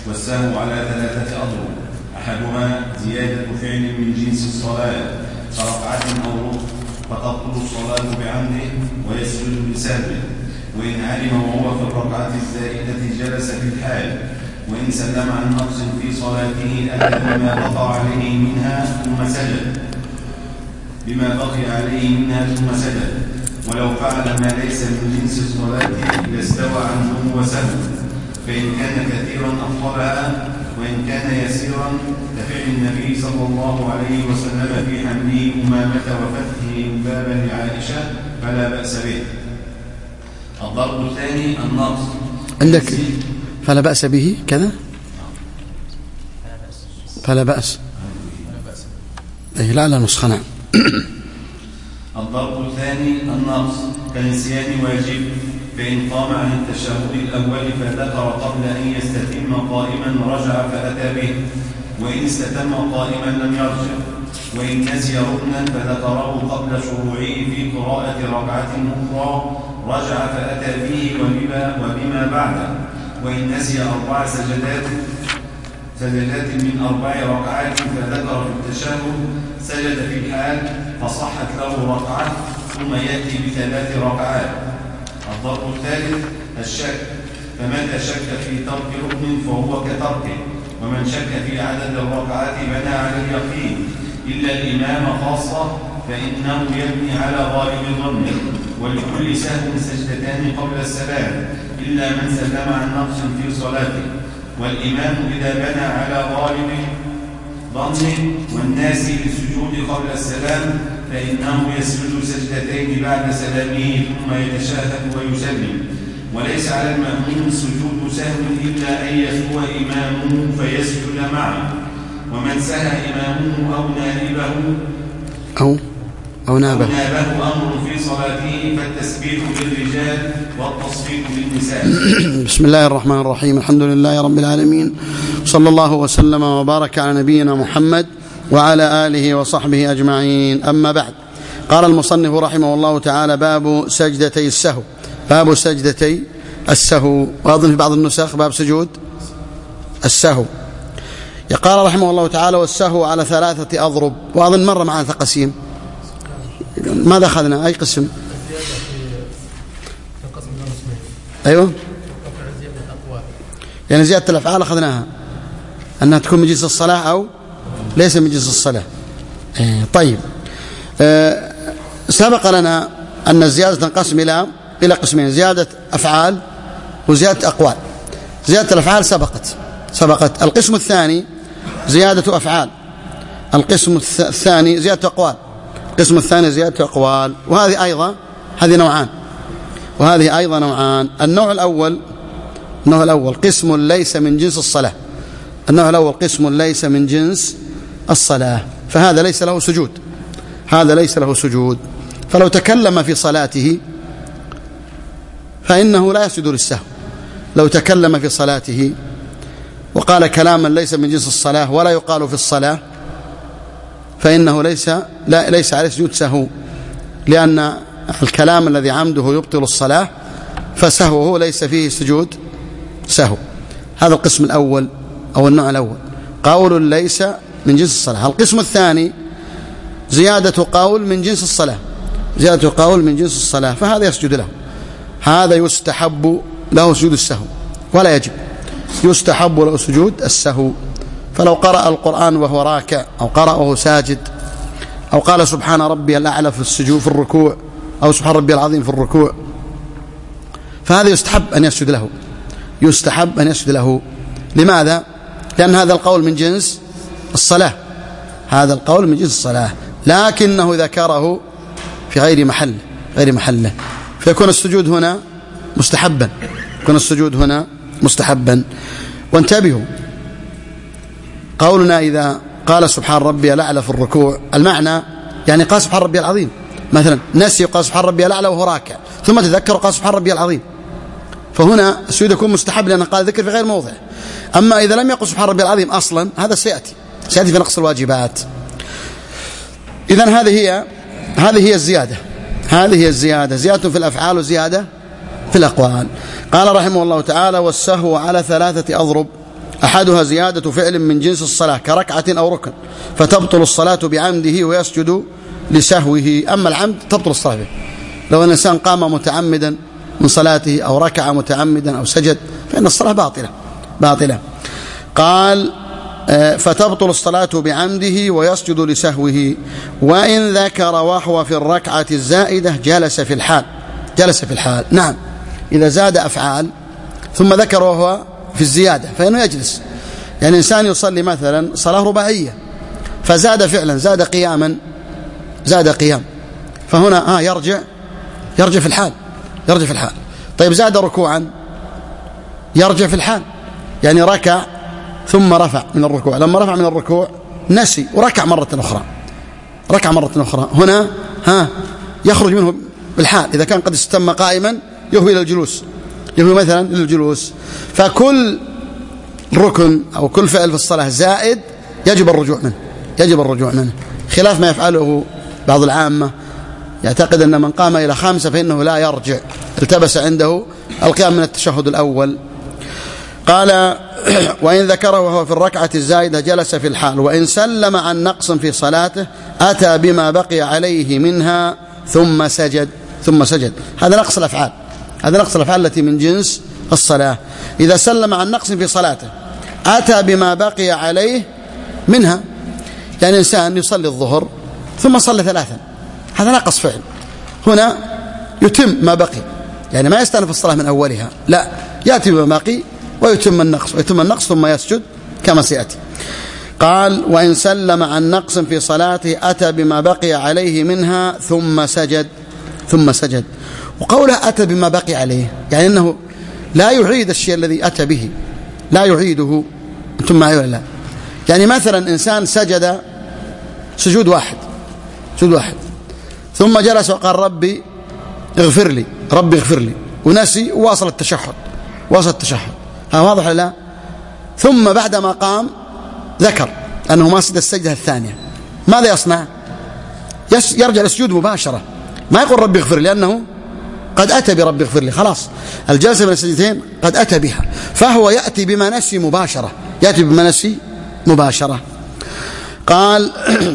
والسهو على 3 أضرب. أحدها زيادة فعل من جنس الصلاة كركعة أو ركن فتبطل الصلاة بعمده ويسجد بسهوه، وإن علم وهو في الركعة الزائدة جلس في الحال، وإن سلم عن نقص في صلاته أتى بما بقي عليه منها ثم سجد، ولو فعل ما ليس من جنس الصلاة لاستوى عنه وسهو، فإن كان كثيرا أفضلها، وإن كان يسيرا كفعل النبي صلى الله عليه وسلم في حمله أمامة وفتحه بابا لعائشة فلا بأس به. الضرب الثاني النقص عندك فلا بأس به كذا فلا بأس أي لا نسخة. نعم. الضرب الثاني النقص كنسيان واجب، فإن قام عن التشهد الأول فذكر قبل أن يستتم قائما رجع فأتى به، وإن استتم قائما لم يرجع، وإن نسي ركنا فذكره قبل شروعه في قراءة ركعة أخرى رجع فأتى به وبما بعده، وإن نسي 4 سجدات من 4 ركعات فذكر في التشهد سجد في الحال فصحت له ركعة ثم يأتي ب3 ركعات. الضرب الثالث الشك، فمتى شك في ترك ركن فهو كتركه، ومن شك في عدد الركعات بنى على اليقين، إلا الإمام خاصة فإنه يبني على غالب الظن، ولكل سهو سجدتان قبل السلام إلا من سلم عن نقص في صلاته، والإمام إذا بنى على غالب ظنه والناس للسجود قبل السلام فإنه يسجد سجدتين بعد سلامه ثم يتشهد ويسلم، وليس على المأموم سجود سهو إلا أن يسهو إمامه فيسجد معه، ومن سهى إمامه أو نابه أمر في صلاته فالتسبيح للرجال والتصفيق للنساء. بسم الله الرحمن الرحيم. الحمد لله رب العالمين، صلى الله وسلم وبارك على نبينا محمد وعلى آله وصحبه أجمعين. أما بعد، قال المصنف رحمه الله تعالى: باب سجدتي السهو. باب سجدتي السهو، وأظن في بعض النسخ باب سجود السهو. قال رحمه الله تعالى: والسهو على 3 أضرب. وأظن مر معنا تقسيم. ماذا أخذنا؟ أي قسم؟ أيوة، يعني زيادة الأفعال أخذناها أنها تكون من جنس الصلاة أو ليس من جنس الصلاة. طيب، سبق لنا أن الزيادة تنقسم إلى قسمين: زيادة أفعال وزيادة أقوال. زيادة الأفعال سبقت. القسم الثاني زيادة أفعال. القسم الثاني زيادة أقوال. القسم الثاني زيادة أقوال، وهذه أيضا نوعان. النوع الأول قسم ليس من جنس الصلاة. النوع الأول قسم ليس من جنس الصلاة، فهذا ليس له سجود. فلو تكلم في صلاته فإنه لا يسجد للسهو. لو تكلم في صلاته وقال كلاما ليس من جنس الصلاة ولا يقال في الصلاة فإنه ليس عليه سجود سهو، لأن الكلام الذي عمده يبطل الصلاة، فسهوه ليس فيه سجود سهو. هذا القسم الأول أو النوع الأول، قول ليس من جنس الصلاة. القسم الثاني زيادة قول من جنس الصلاة، فهذا يسجد له. هذا يستحب له سجود السهو ولا يجب، يستحب له سجود السهو. فلو قرأ القرآن وهو راكع، أو قرأ وهو ساجد، أو قال سبحان ربي الأعلى في السجود في الركوع، أو سبحان ربي العظيم في الركوع، فهذا يستحب أن يسجد له. لماذا؟ لأن هذا القول من جنس الصلاة، لكنه ذكره في غير محله، فيكون السجود هنا مستحبا. وانتبهوا، قولنا إذا قال سبحان ربي الأعلى في الركوع، المعنى يعني قال سبحان ربي العظيم، مثلا نسي قال سبحان ربي الأعلى وهو راكع، ثم تذكر قال سبحان ربي العظيم، فهنا السجود يكون مستحب لأنه قال ذكر في غير موضع. أما إذا لم يقل سبحان ربي العظيم أصلا، هذا سيأتي في نقص الواجبات. إذن هذه هي الزيادة، زيادة في الأفعال وزيادة في الأقوال. قال رحمه الله تعالى: والسهو على 3 أضرب. أحدها زيادة فعل من جنس الصلاة كركعة أو ركن فتبطل الصلاة بعمده ويسجد لسهوه. أما العمد تبطل الصلاة به، لو أن الإنسان قام متعمدا من صلاته أو ركع متعمدا أو سجد فإن الصلاة باطلة. قال فتبطل الصلاة بعمده ويسجد لسهوه. وإن ذكر وهو في الركعة الزائدة جلس في الحال. نعم، إذا زاد أفعال ثم ذكر وهو في الزيادة فإنه يجلس. يعني إنسان يصلي مثلا صلاة رباعية فزاد فعلا، زاد قيام، فهنا يرجع في الحال. طيب زاد ركوعا يرجع في الحال، يعني ركع ثم رفع من الركوع، لما رفع من الركوع نسي وركع مرة أخرى، هنا يخرج منه بالحال. إذا كان قد استتم قائما يهوي مثلا للجلوس. فكل ركن أو كل فعل في الصلاة زائد يجب الرجوع منه، خلاف ما يفعله بعض العامة يعتقد أن من قام إلى 5 فإنه لا يرجع، التبس عنده القيام من التشهد الأول. قال وإن ذكره وهو في الركعة الزائدة جلس في الحال. وإن سلم عن نقص في صلاته أتى بما بقي عليه منها ثم سجد. هذا نقص الأفعال التي من جنس الصلاة. إذا سلم عن نقص في صلاته أتى بما بقي عليه منها، يعني إنسان يصلي الظهر ثم صلى 3، هذا نقص فعل، هنا يتم ما بقي، يعني ما يستأنف الصلاة من أولها، لا، يأتي بما بقي ويتم النقص ثم يسجد كما سيأتي. قال وإن سلم عن نقص في صلاته أتى بما بقي عليه منها ثم سجد. وقوله أتى بما بقي عليه يعني أنه لا يعيد الشيء الذي أتى به، لا يعيده. أنتم معي ولا لا؟ يعني مثلا إنسان سجد سجود واحد ثم جلس وقال ربي اغفر لي ونسي وواصل التشهد، واضح ولا لا؟ ثم بعدما قام ذكر أنه ما سجد السجدة الثانية، ماذا يصنع؟ يرجع للسجود مباشرة، ما يقول ربي اغفر لي، لأنه قد أتى بربي اغفر لي، خلاص الجلسة من السجدتين قد أتى بها، فهو يأتي بما نسي مباشرة. قال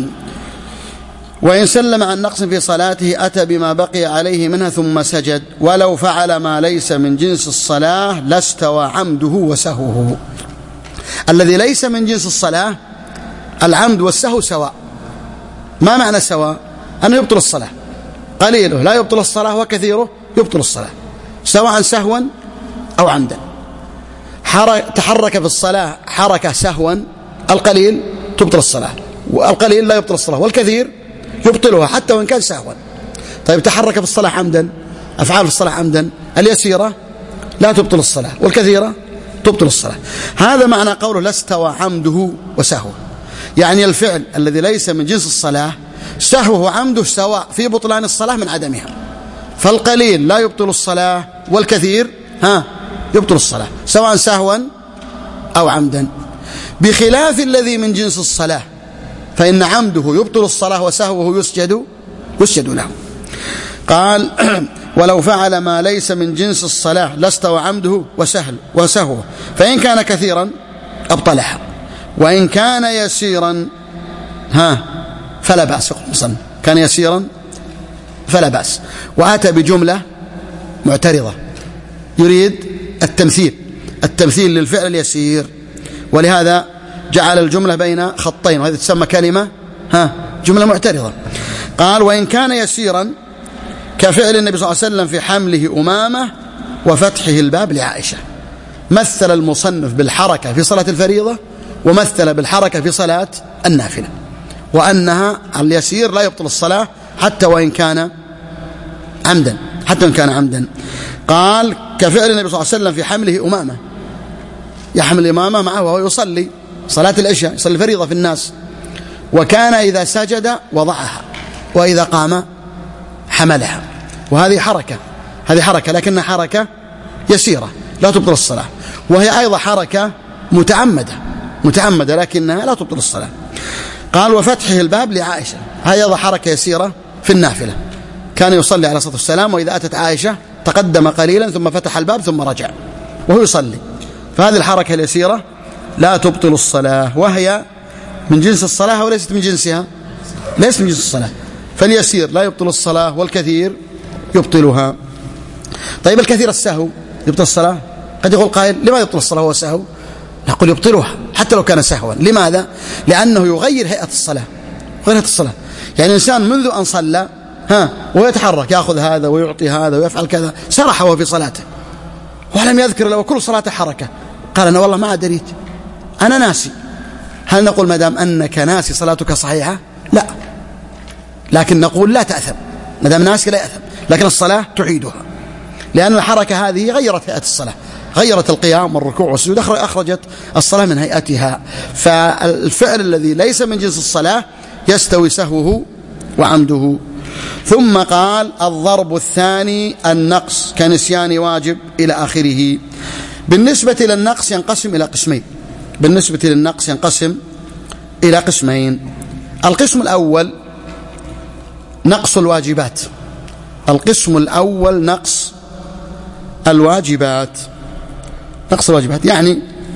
وإن سلم عن نقص في صلاته أتى بما بقي عليه منها ثم سجد. ولو فعل ما ليس من جنس الصلاة لاستوى عمده وسهوه. الذي ليس من جنس الصلاة العمد والسهو سواء. ما معنى سواء؟ أنه يبطل الصلاة، قليله لا يبطل الصلاة وكثيره يبطل الصلاة، سواء سهوا أو عمدا. تحرك في الصلاة حركة سهوا، القليل تبطل الصلاة، والقليل لا يبطل الصلاة، والكثير يبطلها حتى وإن كان سهوا. طيب تحرك في الصلاة عمدا، أفعال في الصلاة عمدا، اليسيرة لا تبطل الصلاة والكثيرة تبطل الصلاة. هذا معنى قوله لا استوى عمده وسهوه، يعني الفعل الذي ليس من جنس الصلاة سهوه وعمده سواء في بطلان الصلاة من عدمها، فالقليل لا يبطل الصلاة والكثير يبطل الصلاة سواء سهوا أو عمدا، بخلاف الذي من جنس الصلاة فإن عمده يبطل الصلاة وسهوه يسجد له. قال ولو فعل ما ليس من جنس الصلاة لاستوى عمده وسهوه، فإن كان كثيرا أبطلها، وإن كان يسيرا فلا بأس. كان يسيرا فلا بأس. وأتى بجملة معترضة يريد التمثيل للفعل اليسير، ولهذا جعل الجملة بين خطين، وهذه تسمى كلمة جملة معترضة. قال وإن كان يسيرا كفعل النبي صلى الله عليه وسلم في حمله أمامة وفتحه الباب لعائشة. مثل المصنف بالحركة في صلاة الفريضة ومثل بالحركة في صلاة النافلة، وأنها اليسير لا يبطل الصلاة حتى وإن كان عمدا. قال كفعل النبي صلى الله عليه وسلم في حمله أمامة، يحمل الإمامة معه وهو يصلي صلاة العشاء، يصلي الفريضة في الناس، وكان إذا سجد وضعها وإذا قام حملها، وهذه حركة لكنها حركة يسيرة لا تبطل الصلاة، وهي أيضا حركة متعمدة لكنها لا تبطل الصلاة. قال وفتحه الباب لعائشة، هذه أيضا حركة يسيرة في النافلة، كان يصلي عليه الصلاة والسلام وإذا أتت عائشة تقدم قليلا ثم فتح الباب ثم رجع وهو يصلي، فهذه الحركة اليسيرة لا تبطل الصلاة، وهي من جنس الصلاة وليست من جنسها، ليست من جنس الصلاة. فاليسير لا يبطل الصلاة والكثير يبطلها. طيب الكثير السهو يبطل الصلاة؟ قد يقول قائل لما يبطل الصلاة هو سهو؟ نقول يبطلها حتى لو كان سهوا. لماذا؟ لأنه يغير هيئة الصلاة، غير هيئة الصلاة. يعني الإنسان منذ أن صلى ويتحرك، يأخذ هذا ويعطي هذا ويفعل كذا، سرح وهو في صلاته ولم يذكر له، كل صلاته حركة. قال أنا والله ما أدريت، أنا ناسي. هل نقول ما دام أنك ناسي صلاتك صحيحة؟ لا، لكن نقول لا تأثم، ما دام ناسي لا يأثم، لكن الصلاة تعيدها، لأن الحركة هذه غيرت هيئة الصلاة، غيرت القيام والركوع والسجود، أخرجت الصلاة من هيئتها. فالفعل الذي ليس من جنس الصلاة يستوي سهوه وعمده. ثم قال الضرب الثاني النقص كنسيان واجب إلى آخره. بالنسبة للنقص ينقسم إلى قسمين، بالنسبة للنقص ينقسم إلى قسمين. القسم الأول نقص الواجبات، القسم الأول نقص الواجبات. نقص الواجبات يعني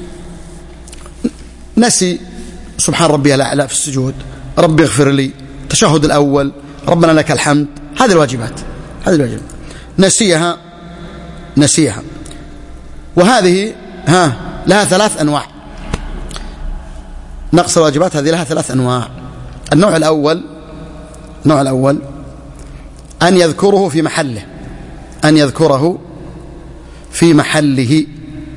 نسي سبحان ربي الأعلى في السجود، ربي اغفر لي، التشهد الأول، ربنا لك الحمد، هذه الواجبات، هذه الواجبات نسيها. وهذه لها ثلاث أنواع. نقص الواجبات هذه لها ثلاث أنواع. النوع الأول أن يذكره في محله، أن يذكره في محله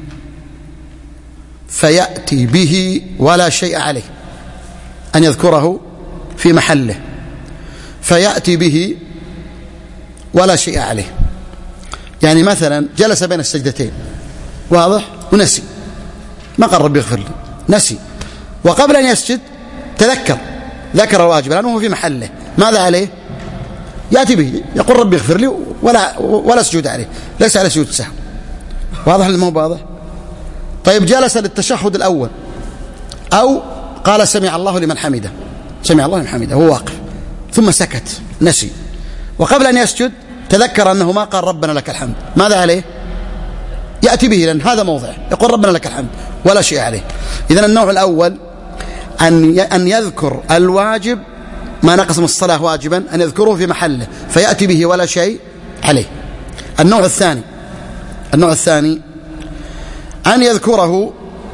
فيأتي به ولا شيء عليه. أن يذكره في محله فيأتي به ولا شيء عليه. يعني مثلا جلس بين السجدتين، واضح، ونسي، ما قال ربي اغفر لي، نسي، وقبل أن يسجد ذكر الواجب لأنه هو في محله، ماذا عليه؟ يأتي به، يقول ربي اغفر لي ولا سجود عليه، ليس عليه سجود سهو. واضح ولا مو واضح؟ طيب جلس للتشهد الأول أو قال سمع الله لمن حمده، سمع الله لمن حمده هو واقف، ثم سكت نسي، وقبل أن يسجد تذكر أنه ما قال ربنا لك الحمد، ماذا عليه؟ يأتي به، لأن هذا موضع يقول ربنا لك الحمد ولا شيء عليه. إذن النوع الأول أن يذكر الواجب ما نقص من الصلاة واجبا، أن يذكره في محله فيأتي به ولا شيء عليه. النوع الثاني أن يذكره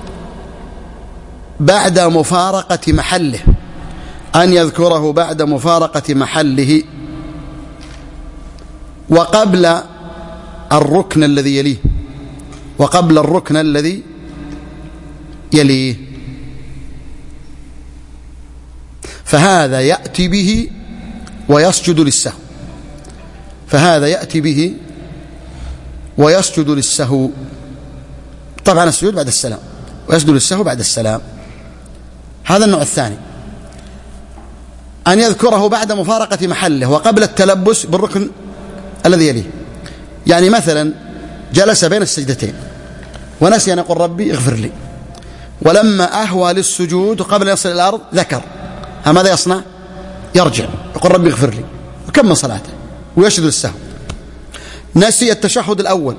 بعد مفارقة محله، أن يذكره بعد مفارقة محله وقبل الركن الذي يليه، وقبل الركن الذي يليه، فهذا يأتي به ويسجد للسهو، فهذا يأتي به ويسجد للسهو. طبعا السجود بعد السلام ويسجد للسهو بعد السلام. هذا النوع الثاني، أن يذكره بعد مفارقة محله وقبل التلبس بالركن الذي يليه. يعني مثلا جلس بين السجدتين ونسي أن يقول ربي اغفر لي، ولما أهوى للسجود قبل أن يصل إلى الأرض ذكر، ماذا يصنع؟ يرجع يقول ربي اغفر لي وكمل صلاته ويسجد للسهو. نسي التشهد الأول،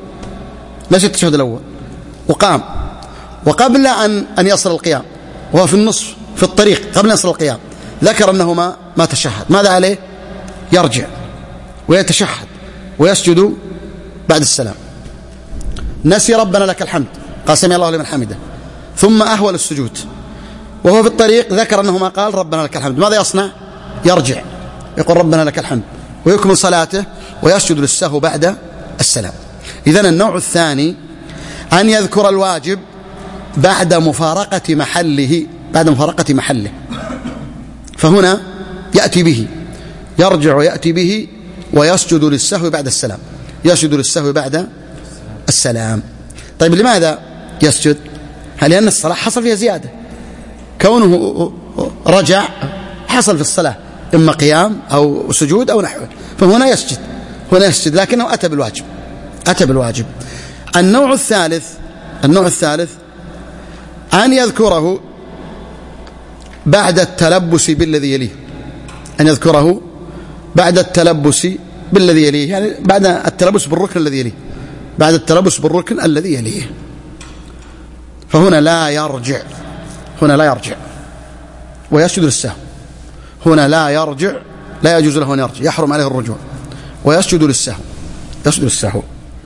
وقام، وقبل أن يصل القيام وهو في النصف في الطريق قبل أن يصل القيام ذكر أنه ما تشهد، ماذا عليه؟ يرجع ويتشهد ويسجد بعد السلام. نسي ربنا لك الحمد، قال سمع الله لمن حمده، ثم أهوى للسجود وهو في الطريق ذكر أنه ما قال ربنا لك الحمد، ماذا يصنع؟ يرجع يقول ربنا لك الحمد ويكمل صلاته ويسجد للسهو بعد السلام. إذن النوع الثاني أن يذكر الواجب بعد مفارقة محله، فهنا يأتي به، يرجع ويأتي به ويسجد للسهو بعد السلام، يسجد للسهو بعد السلام. طيب لماذا يسجد؟ لأن الصلاة حصل فيها زيادة، كونه رجع حصل في الصلاة إما قيام أو سجود أو نحوه، فهنا يسجد لكنه أتى بالواجب. النوع الثالث أن يذكره بعد التلبس بالذي يليه، أن يذكره بعد التلبس بالذي يليه، يعني بعد التلبس بالركن الذي يليه، بعد التلبس بالركن الذي يليه، فهنا لا يرجع هنا لا يرجع ويسجد للسهو. هنا لا يرجع، لا يجوز له أن يرجع، يحرم عليه الرجوع ويسجد للسهو. يسجد للسهو.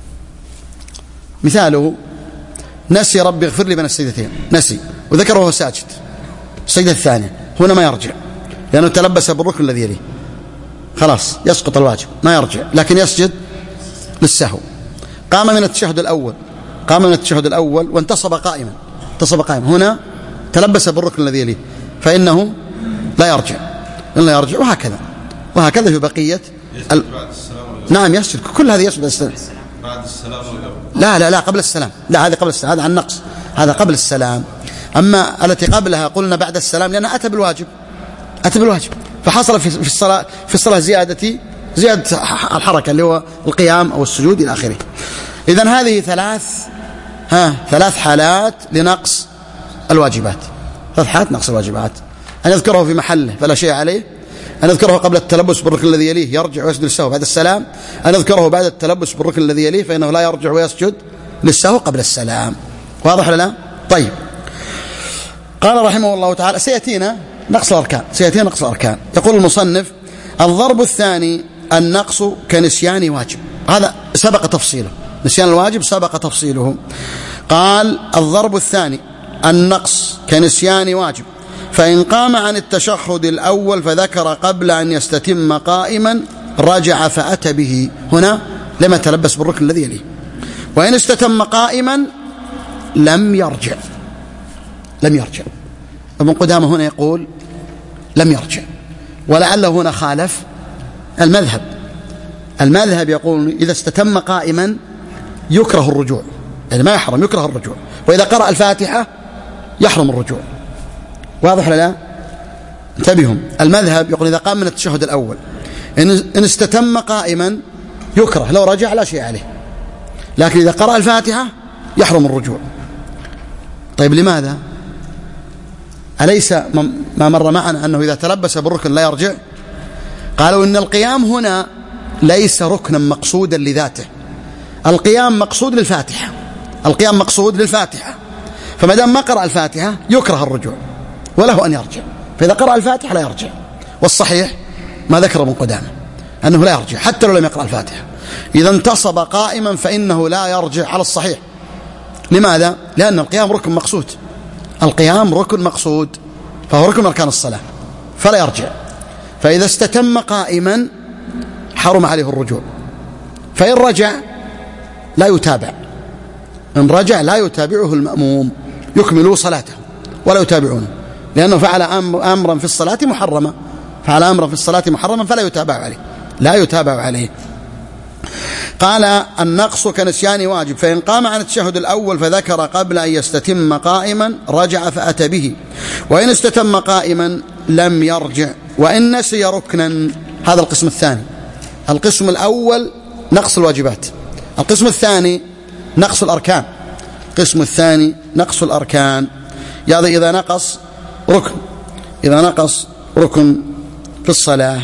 مثاله: نسي ربي اغفر لي بين السجدتين، نسي وذكره وهو ساجد السجدة الثانية، هنا ما يرجع لأنه تلبس بالركن الذي يليه، خلاص يسقط الواجب، ما يرجع لكن يسجد للسهو. قام من التشهد الأول وانتصب قائما، هنا تلبس بالركن الذي يليه فإنه لا يرجع، وهكذا في بقية نعم يسجد، كل هذه يسجد السلام بعد السلام. لا قبل السلام، لا هذا قبل السلام، هذا عن نقص، هذا قبل السلام. أما التي قبلها قلنا بعد السلام لأنها أتى بالواجب، فحصل في الصلاة زيادة الحركة اللي هو القيام أو السجود إلى آخره. إذن هذه ثلاث حالات لنقص الواجبات، أن يذكره في محله فلا شيء عليه، أن يذكره قبل التلبس بالركن الذي يليه يرجع ويسجد للسهو بعد السلام، أن يذكره بعد التلبس بالركن الذي يليه فإنه لا يرجع ويسجد للسهو قبل السلام. واضح ولا لا؟ طيب، قال رحمه الله تعالى: سيأتينا نقص الأركان. يقول المصنف: الضرب الثاني النقص كنسيان واجب. هذا سبق تفصيله، نسيان الواجب سبق تفصيله. قال: الضرب الثاني النقص كنسيان واجب، فإن قام عن التشهد الأول فذكر قبل أن يستتم قائما رجع فأتى به، هنا لما تلبس بالركن الذي يليه. وإن استتم قائما لم يرجع. ابن قدامة هنا يقول لم يرجع، ولعله هنا خالف المذهب يقول إذا استتم قائما يكره الرجوع، يعني ما يحرم، يكره الرجوع، وإذا قرأ الفاتحة يحرم الرجوع. واضح ولا لا؟ انتبهوا، المذهب يقول إذا قام من التشهد الأول إن استتم قائما يكره، لو رجع لا شيء عليه، لكن إذا قرأ الفاتحة يحرم الرجوع. طيب لماذا؟ أليس ما مر معنا أنه إذا تلبس بالركن لا يرجع؟ قالوا إن القيام هنا ليس ركنا مقصودا لذاته، القيام مقصود للفاتحة، فما دام ما قرأ الفاتحة يكره الرجوع وله أن يرجع، فإذا قرأ الفاتحة لا يرجع. والصحيح ما ذكر ابن قدامة أنه لا يرجع حتى لو لم يقرأ الفاتحة. إذا انتصب قائما فإنه لا يرجع على الصحيح. لماذا؟ لأن القيام ركن مقصود، فهو ركن أركان الصلاة، فلا يرجع. فإذا استتم قائما حرم عليه الرجوع، فإن رجع لا يتابع، إن رجع لا يتابعه المأموم، يكملوا صلاته ولا يتابعونه، لأنه فعل أمرا في الصلاة محرما، فلا يتابع عليه. قال: النقص كنسيان واجب، فإن قام عن التشهد الأول فذكر قبل أن يستتم قائما رجع فأتى به، وإن استتم قائما لم يرجع، وإن نسي ركنا. هذا القسم الثاني. القسم الأول نقص الواجبات، القسم الثاني نقص الأركان. يعني إذا نقص ركن في الصلاة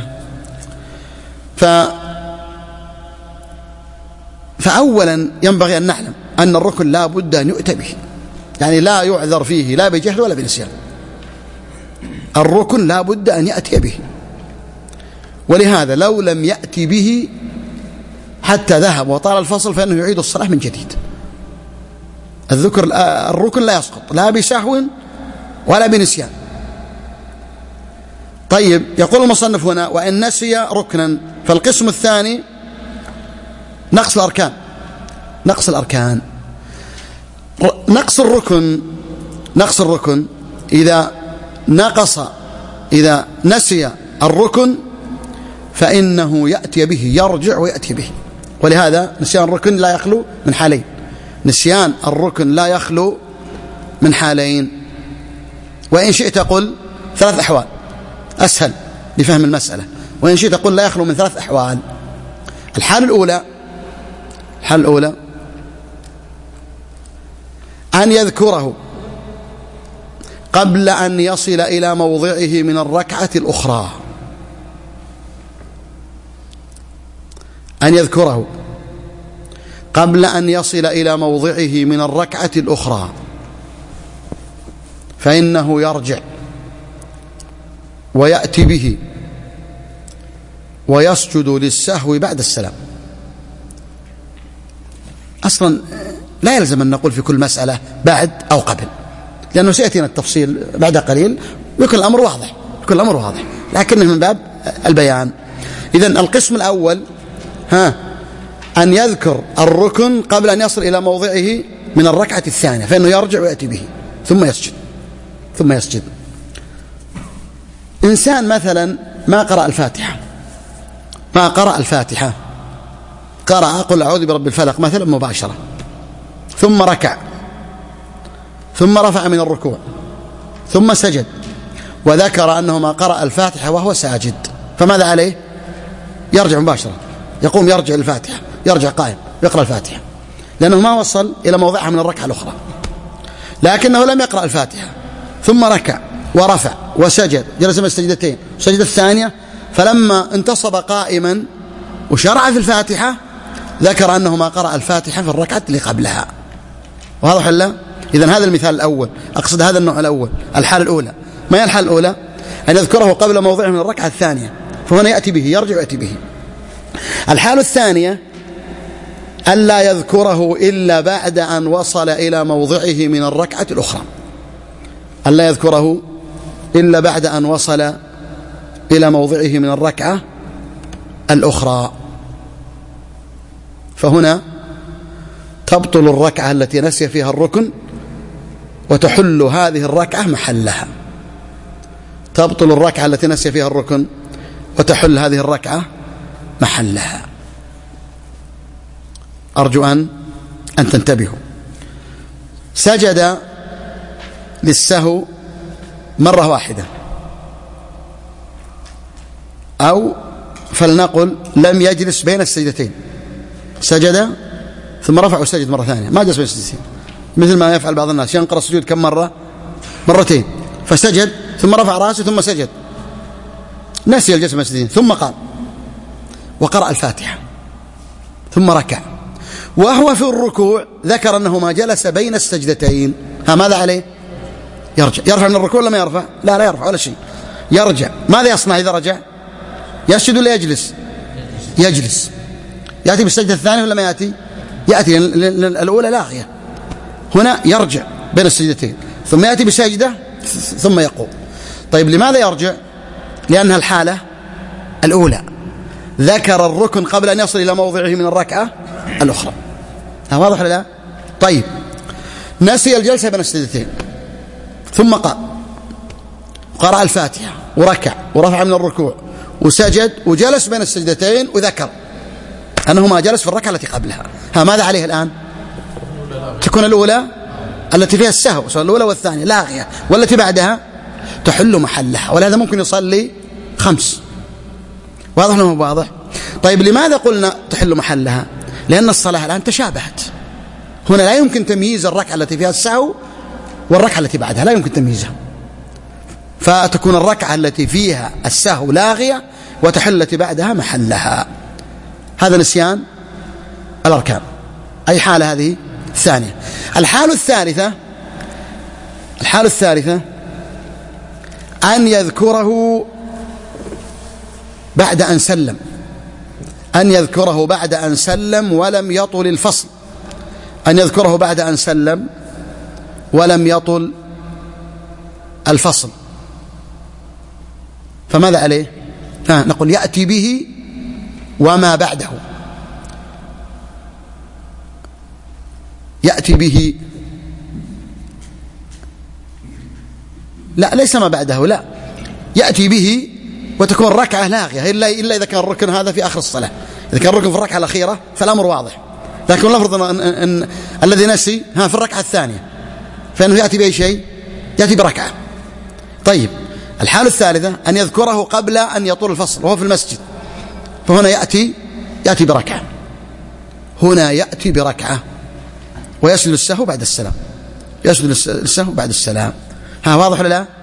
فأولا ينبغي أن نعلم أن الركن لا بد أن يؤتى به، يعني لا يعذر فيه لا بجهل ولا بنسيان، الركن لا بد أن يأتي به. ولهذا لو لم يأتي به حتى ذهب وطال الفصل فإنه يعيد الصلاة من جديد. الركن لا يسقط لا بسهو ولا بنسيان. طيب، يقول المصنف هنا: وإن نسي ركنا. فالقسم الثاني نقص الأركان. نقص الركن إذا نسي الركن فإنه يأتي به، يرجع ويأتي به. ولهذا نسيان الركن لا يخلو من حالين. وإن شئت قل 3 أحوال أسهل لفهم المسألة، وإن شئت قل لا يخلو من 3 أحوال. الحالة الأولى أن يذكره قبل أن يصل إلى موضعه من الركعة الأخرى، فإنه يرجع ويأتي به ويسجد للسهو بعد السلام. أصلا لا يلزم أن نقول في كل مسألة بعد أو قبل، لأنه سيأتينا التفصيل بعد قليل ويكون الأمر واضح، لكنه من باب البيان. إذن القسم الأول أن يذكر الركن قبل أن يصل إلى موضعه من الركعة الثانية، فإنه يرجع ويأتي به ثم يسجد. إنسان مثلا ما قرأ الفاتحة، قرأ قل أعوذ برب الفلق مثلا مباشرة، ثم ركع، ثم رفع من الركوع، ثم سجد، وذكر أنه ما قرأ الفاتحة وهو ساجد، فماذا عليه؟ يرجع مباشرة، يقوم يرجع الفاتحة، يرجع قائم يقرأ الفاتحة، لأنه ما وصل إلى موضعها من الركعة الأخرى. لكنه لم يقرأ الفاتحة، ثم ركع ورفع وسجد، جلس من السجدتين، سجد الثانية، فلما انتصب قائما وشرع في الفاتحة ذكر أنه ما قرأ الفاتحة في الركعة اللي قبلها. واضح ولا؟ إذن هذا المثال الأول، أقصد هذا النوع الأول. الحالة الأولى، ما هي الحالة الأولى؟ أن يذكره قبل موضعه من الركعة الثانية، فهنا يأتي به، يرجع يأتي به. الحالة الثانية ألا يذكره إلا بعد أن وصل إلى موضعه من الركعة الأخرى، ألا يذكره إلا بعد أن وصل إلى موضعه من الركعة الأخرى، فهنا تبطل الركعة التي نسي فيها الركن وتحل هذه الركعة محلها. تبطل الركعة التي نسي فيها الركن وتحل هذه الركعة محلها. أرجو أن تنتبهوا. سجد للسهو مرة واحدة، أو فلنقل لم يجلس بين السجدتين، سجد ثم رفع وسجد مرة ثانية، ما جلس بين السجدتين، مثل ما يفعل بعض الناس، ينقر السجود كم مرة؟ مرتين، فسجد ثم رفع رأسه ثم سجد، نسي الجلسة بين السجدتين، ثم قام وقرأ الفاتحة ثم ركع، وهو في الركوع ذكر أنه ما جلس بين السجدتين، ماذا عليه؟ يرفع من الركوع ولا ما يرفع؟ لا يرفع ولا شيء، يرجع. ماذا يصنع إذا رجع؟ يسجد ولا يجلس؟ يجلس. يأتي بالسجدة الثانية ولا ما يأتي؟ يأتي، الأولى لاغية. هنا يرجع بين السجدتين ثم يأتي بسجدة ثم يقوم. طيب لماذا يرجع؟ لأنها الحالة الأولى، ذكر الركن قبل أن يصل إلى موضعه من الركعة الأخرى. واضح ولا لا؟ طيب، نسي الجلسة بين السجدتين ثم قام قرأ الفاتحة وركع ورفع من الركوع وسجد وجلس بين السجدتين، وذكر أنه ما جلس في الركعة التي قبلها، ماذا عليه الآن؟ تكون الأولى التي فيها السهو، سواء الأولى والثانية لاغية، والتي بعدها تحل محلها، ولهذا ممكن يصلي 5. واضح ولا مو واضح؟ طيب لماذا قلنا تحل محلها؟ لأن الصلاة الآن تشابهت، هنا لا يمكن تمييز الركعة التي فيها السهو والركعة التي بعدها، لا يمكن تمييزها، فتكون الركعة التي فيها السهو لاغية وتحل التي بعدها محلها. هذا نسيان الأركان. أي حالة هذه؟ الثانية. الحالة الثالثة أن يذكره بعد أن سلم، أن يذكره بعد أن سلم ولم يطل الفصل، أن يذكره بعد أن سلم ولم يطل الفصل، فماذا عليه؟ نقول يأتي به وما بعده، يأتي به، لا ليس ما بعده، لا يأتي به وتكون ركعة لاغية، إلا إذا كان الركن هذا في آخر الصلاة. إذا كان الركن في الركعة الأخيرة فالأمر واضح، لكن نفرض أن الذي نسي في الركعة الثانية، فإنه يأتي بأي شيء؟ يأتي بركعة. طيب، الحالة الثالثة أن يذكره قبل أن يطول الفصل وهو في المسجد، فهنا يأتي بركعة، هنا يأتي بركعة ويسجد السهو بعد السلام، يسجد السهو بعد السلام. واضح ولا لا؟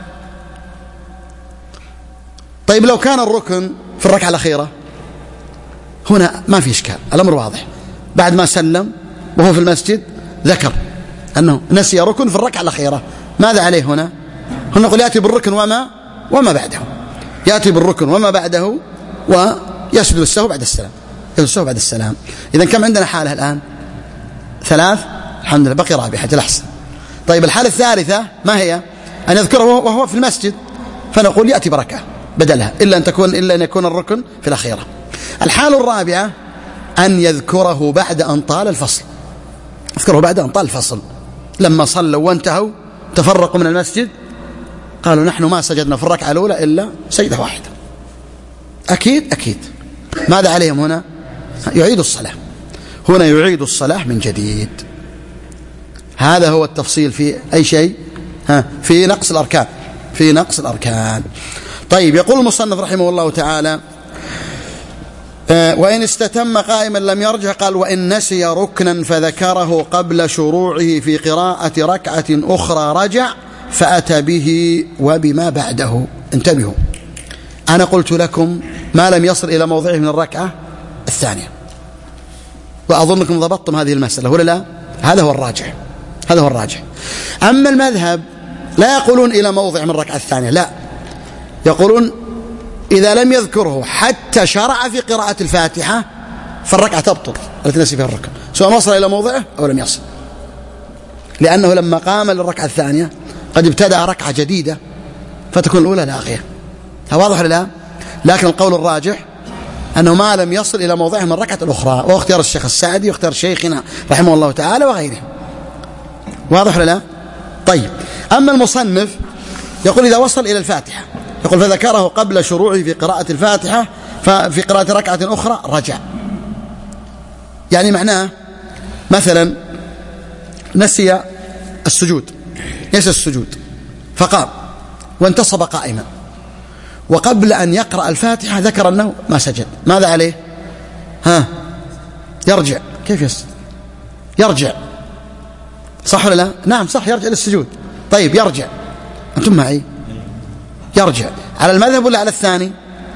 طيب لو كان الركن في الركعة الأخيرة، هنا ما في إشكال، الأمر واضح، بعد ما سلم وهو في المسجد ذكر أنه نسي ركن في الركعة الأخيرة، ماذا عليه هنا؟ هنا نقول يأتي بالركن وما بعده، يأتي بالركن وما بعده ويسجد السهو بعد السلام، يسجد السهو بعد السلام. إذن كم عندنا حالة الآن؟ 3. الحمد لله، بقي رابعة الأحسن. طيب الحالة الثالثة ما هي؟ أن يذكره وهو في المسجد، فنقول يأتي بركعة بدلها إلا أن يكون الركن في الأخيرة. الحالة الرابعة أن يذكره بعد أن طال الفصل، يذكره بعد أن طال الفصل، لما صلوا وانتهوا تفرقوا من المسجد قالوا نحن ما سجدنا في الركعة الأولى إلا سجدة واحدة. أكيد ماذا عليهم هنا؟ يعيد الصلاة، هنا يعيد الصلاة من جديد. هذا هو التفصيل في أي شيء في نقص الأركان. طيب يقول المصنف رحمه الله تعالى: وإن استتم قائما لم يرجع. قال: وإن نسي ركنا فذكره قبل شروعه في قراءة ركعة أخرى رجع فأتى به وبما بعده. انتبهوا، أنا قلت لكم ما لم يصل إلى موضعه من الركعة الثانية، وأظنكم ضبطتم هذه المسألة ولا لا؟ هذا هو الراجح. أما المذهب لا يقولون إلى موضع من الركعة الثانية، لا، يقولون إذا لم يذكره حتى شرع في قراءة الفاتحة فالركعة تبطل التي نسي فيها الركن، سواء وصل إلى موضعه أو لم يصل، لأنه لما قام للركعة الثانية قد ابتدأ ركعة جديدة فتكون الأولى لاغية. واضح ولا لا؟ لكن القول الراجح أنه ما لم يصل إلى موضعه من الركعة الأخرى، وهو اختيار الشيخ السعدي واختيار شيخنا رحمه الله تعالى وغيره. واضح ولا لا؟ طيب، أما المصنف يقول إذا وصل إلى الفاتحة، يقول فذكره قبل شروعه في قراءة الفاتحة ففي قراءة ركعة أخرى رجع. يعني معناه مثلا نسي السجود فقام وانتصب قائما، وقبل أن يقرأ الفاتحة ذكر أنه ما سجد، ماذا عليه؟ يرجع. كيف يسجد؟ يرجع، صح ولا لا؟ نعم صح، يرجع للسجود. طيب يرجع، أنتم معي؟ يرجع على المذهب ولا على الثاني؟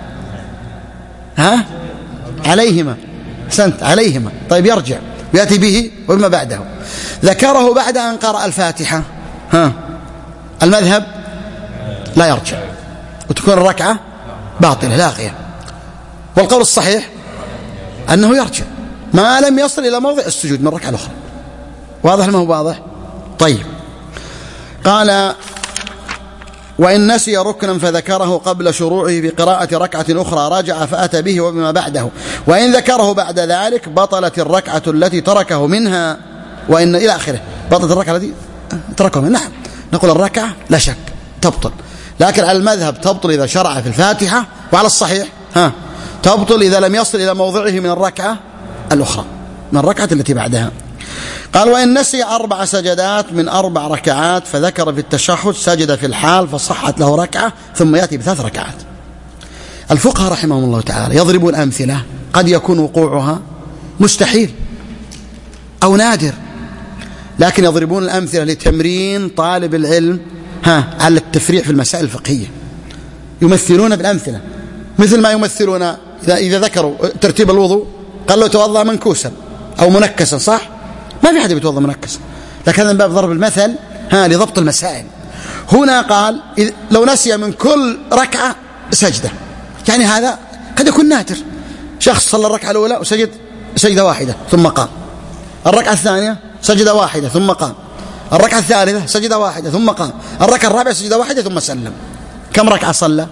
عليهما. أحسنت، عليهما. طيب يرجع ويأتي به وبما بعده. ذكره بعد أن قرأ الفاتحة، المذهب لا يرجع وتكون الركعة باطلة لاغية، والقول الصحيح أنه يرجع ما لم يصل إلى موضع السجود من الركعة الأخرى. واضح ما هو واضح؟ طيب، قال: وإن نسي ركنا فذكره قبل شروعه بقراءة ركعة أخرى رجع فأتى به وبما بعده، وإن ذكره بعد ذلك بطلت الركعة التي تركه منها، وإن إلى آخره. بطلت الركعة التي تركه منها. نعم، نقول الركعة لا شك تبطل، لكن على المذهب تبطل إذا شرع في الفاتحة، وعلى الصحيح تبطل إذا لم يصل إلى موضعه من الركعة الأخرى، من الركعة التي بعدها. قال: وإن نسي 4 سجدات من 4 ركعات فذكر في التشهد سجد في الحال فصحت له ركعة ثم يأتي ب3 ركعات. الفقهاء رحمهم الله تعالى يضربون أمثلة قد يكون وقوعها مستحيل أو نادر، لكن يضربون الأمثلة لتمرين طالب العلم على التفريع في المسائل الفقهية. يمثلون بالأمثلة، مثل ما يمثلون إذا ذكروا ترتيب الوضوء قال له توضأ منكوسا أو منكسا، صح؟ ما في حد بيتوضأ منكسا، لكن هذا من باب ضرب المثل لضبط المسائل. هنا قال لو نسي من كل ركعة سجدة، يعني هذا قد يكون نادر. شخص صلى الركعة الأولى وسجد سجدة واحدة ثم قام، الركعة الثانية سجدة واحدة ثم قام، الركعة الثالثة سجدة واحدة ثم قام، الركعة الرابعة سجدة واحدة ثم سلم. كم ركعة صلى؟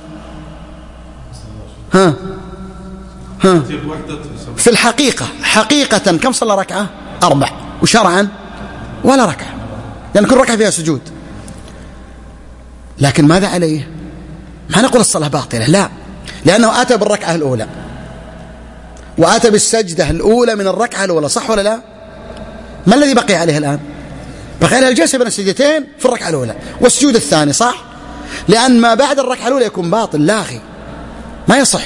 في الحقيقة حقيقة كم صلى ركعة؟ 4، وشرعا ولا ركعة، لأن كل ركعة فيها سجود. لكن ماذا عليه؟ ما نقول الصلاة باطلة، لا، لأنه أتى بالركعة الأولى وأتى بالسجدة الأولى من الركعة الأولى، صح ولا لا؟ ما الذي بقي عليه الآن؟ بقي عليه الجلسة بين السجدتين في الركعة الأولى والسجود الثاني، صح؟ لأن ما بعد الركعة الأولى يكون باطل لاغي ما يصح،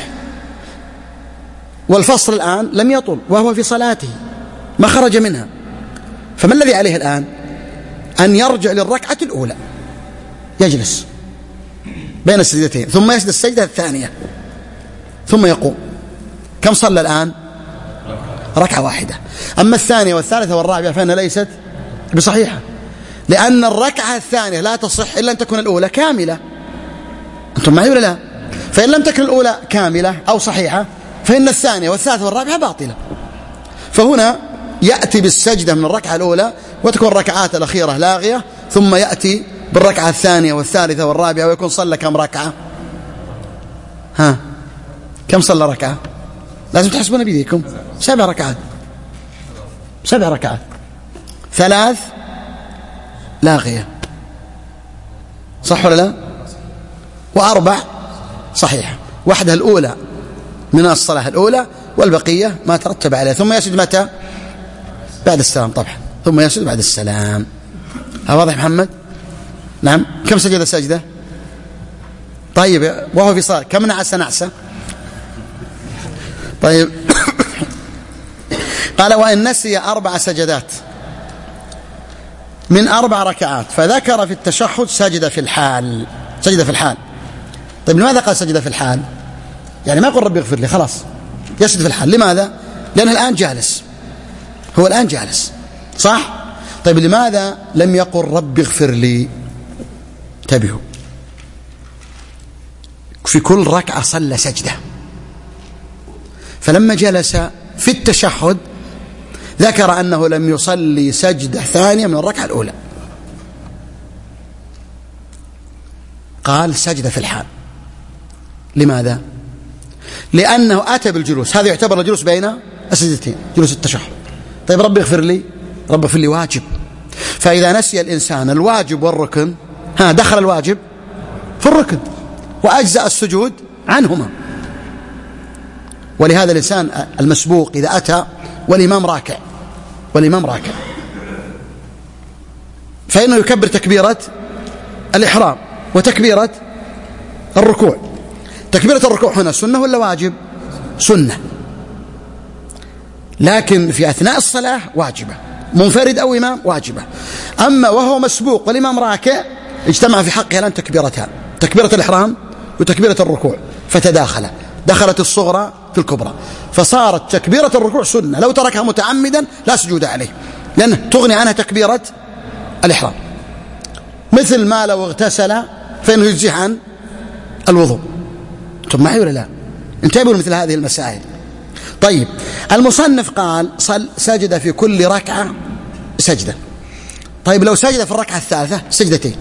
والفصل الآن لم يطل وهو في صلاته ما خرج منها. فما الذي عليه الآن؟ أن يرجع للركعة الأولى، يجلس بين السجدتين ثم يسجد السجدة الثانية ثم يقوم. كم صلى الآن؟ ركعة واحدة. أما الثانية والثالثة والرابعة فإنها ليست بصحيحة، لأن الركعة الثانية لا تصح إلا أن تكون الأولى كاملة. أنتم معي ولا لا؟ فإن لم تكن الأولى كاملة أو صحيحة فإن الثانية والثالثة والرابعة باطلة. فهنا يأتي بالسجدة من الركعة الأولى وتكون الركعات الأخيرة لاغية، ثم يأتي بالركعة الثانية والثالثة والرابعة ويكون صلى كم ركعة؟ كم صلى ركعة؟ لازم تحسبون بيديكم. 7 ركعات. 7 ركعات، 3 لاغية، صح ولا لا؟ و4 صحيحة. واحدة الأولى من الصلاة الأولى والبقية ما ترتب عليه. ثم يسجد متى؟ بعد السلام طبعا، ثم يسجد بعد السلام. واضح محمد؟ نعم. كم سجد سجدة؟ طيب وهو في صلاة كم نعسة؟ طيب قال وإن نسي 4 سجدات من 4 ركعات فذكر في التشهد سجد في الحال. سجد في الحال. طيب لماذا قال سجد في الحال؟ يعني ما يقول ربي اغفر لي، خلاص يسجد في الحال. لماذا؟ لأنه الآن جالس، هو الآن جالس، صح؟ طيب لماذا لم يقل ربي اغفر لي؟ انتبهوا، في كل ركعة صلى سجدة، فلما جلس في التشهد ذكر أنه لم يصلي سجدة ثانية من الركعة الأولى، قال سجد في الحال. لماذا؟ لأنه أتى بالجلوس، هذا يعتبر الجلوس بين السجدتين، جلوس التشهد. طيب ربي اغفر لي، ربي اغفر لي واجب، فإذا نسي الإنسان الواجب والركن دخل الواجب في الركن وأجزأ السجود عنهما. ولهذا الإنسان المسبوق إذا أتى والإمام راكع فإنه يكبر تكبيرة الإحرام وتكبيرة الركوع. تكبيرة الركوع هنا سنة ولا واجب؟ سنة، لكن في أثناء الصلاة واجبة، منفرد أو إمام واجبة. أما وهو مسبوق والإمام راكع اجتمع في حقه الآن تكبيرتان، تكبيرة الإحرام وتكبيرة الركوع، فتداخل، دخلت الصغرى في الكبرى، فصارت تكبيرة الركوع سنة، لو تركها متعمدا لا سجود عليه، لأنه تغني عنها تكبيرة الإحرام. مثل ما لو اغتسل فإنه يجزيه عن الوضوء. انتم معي ولا لا؟ انتبهوا مثل هذه المسائل. طيب المصنف قال سجد في كل ركعة سجدة. طيب لو سجد في الركعة الثالثة سجدتين،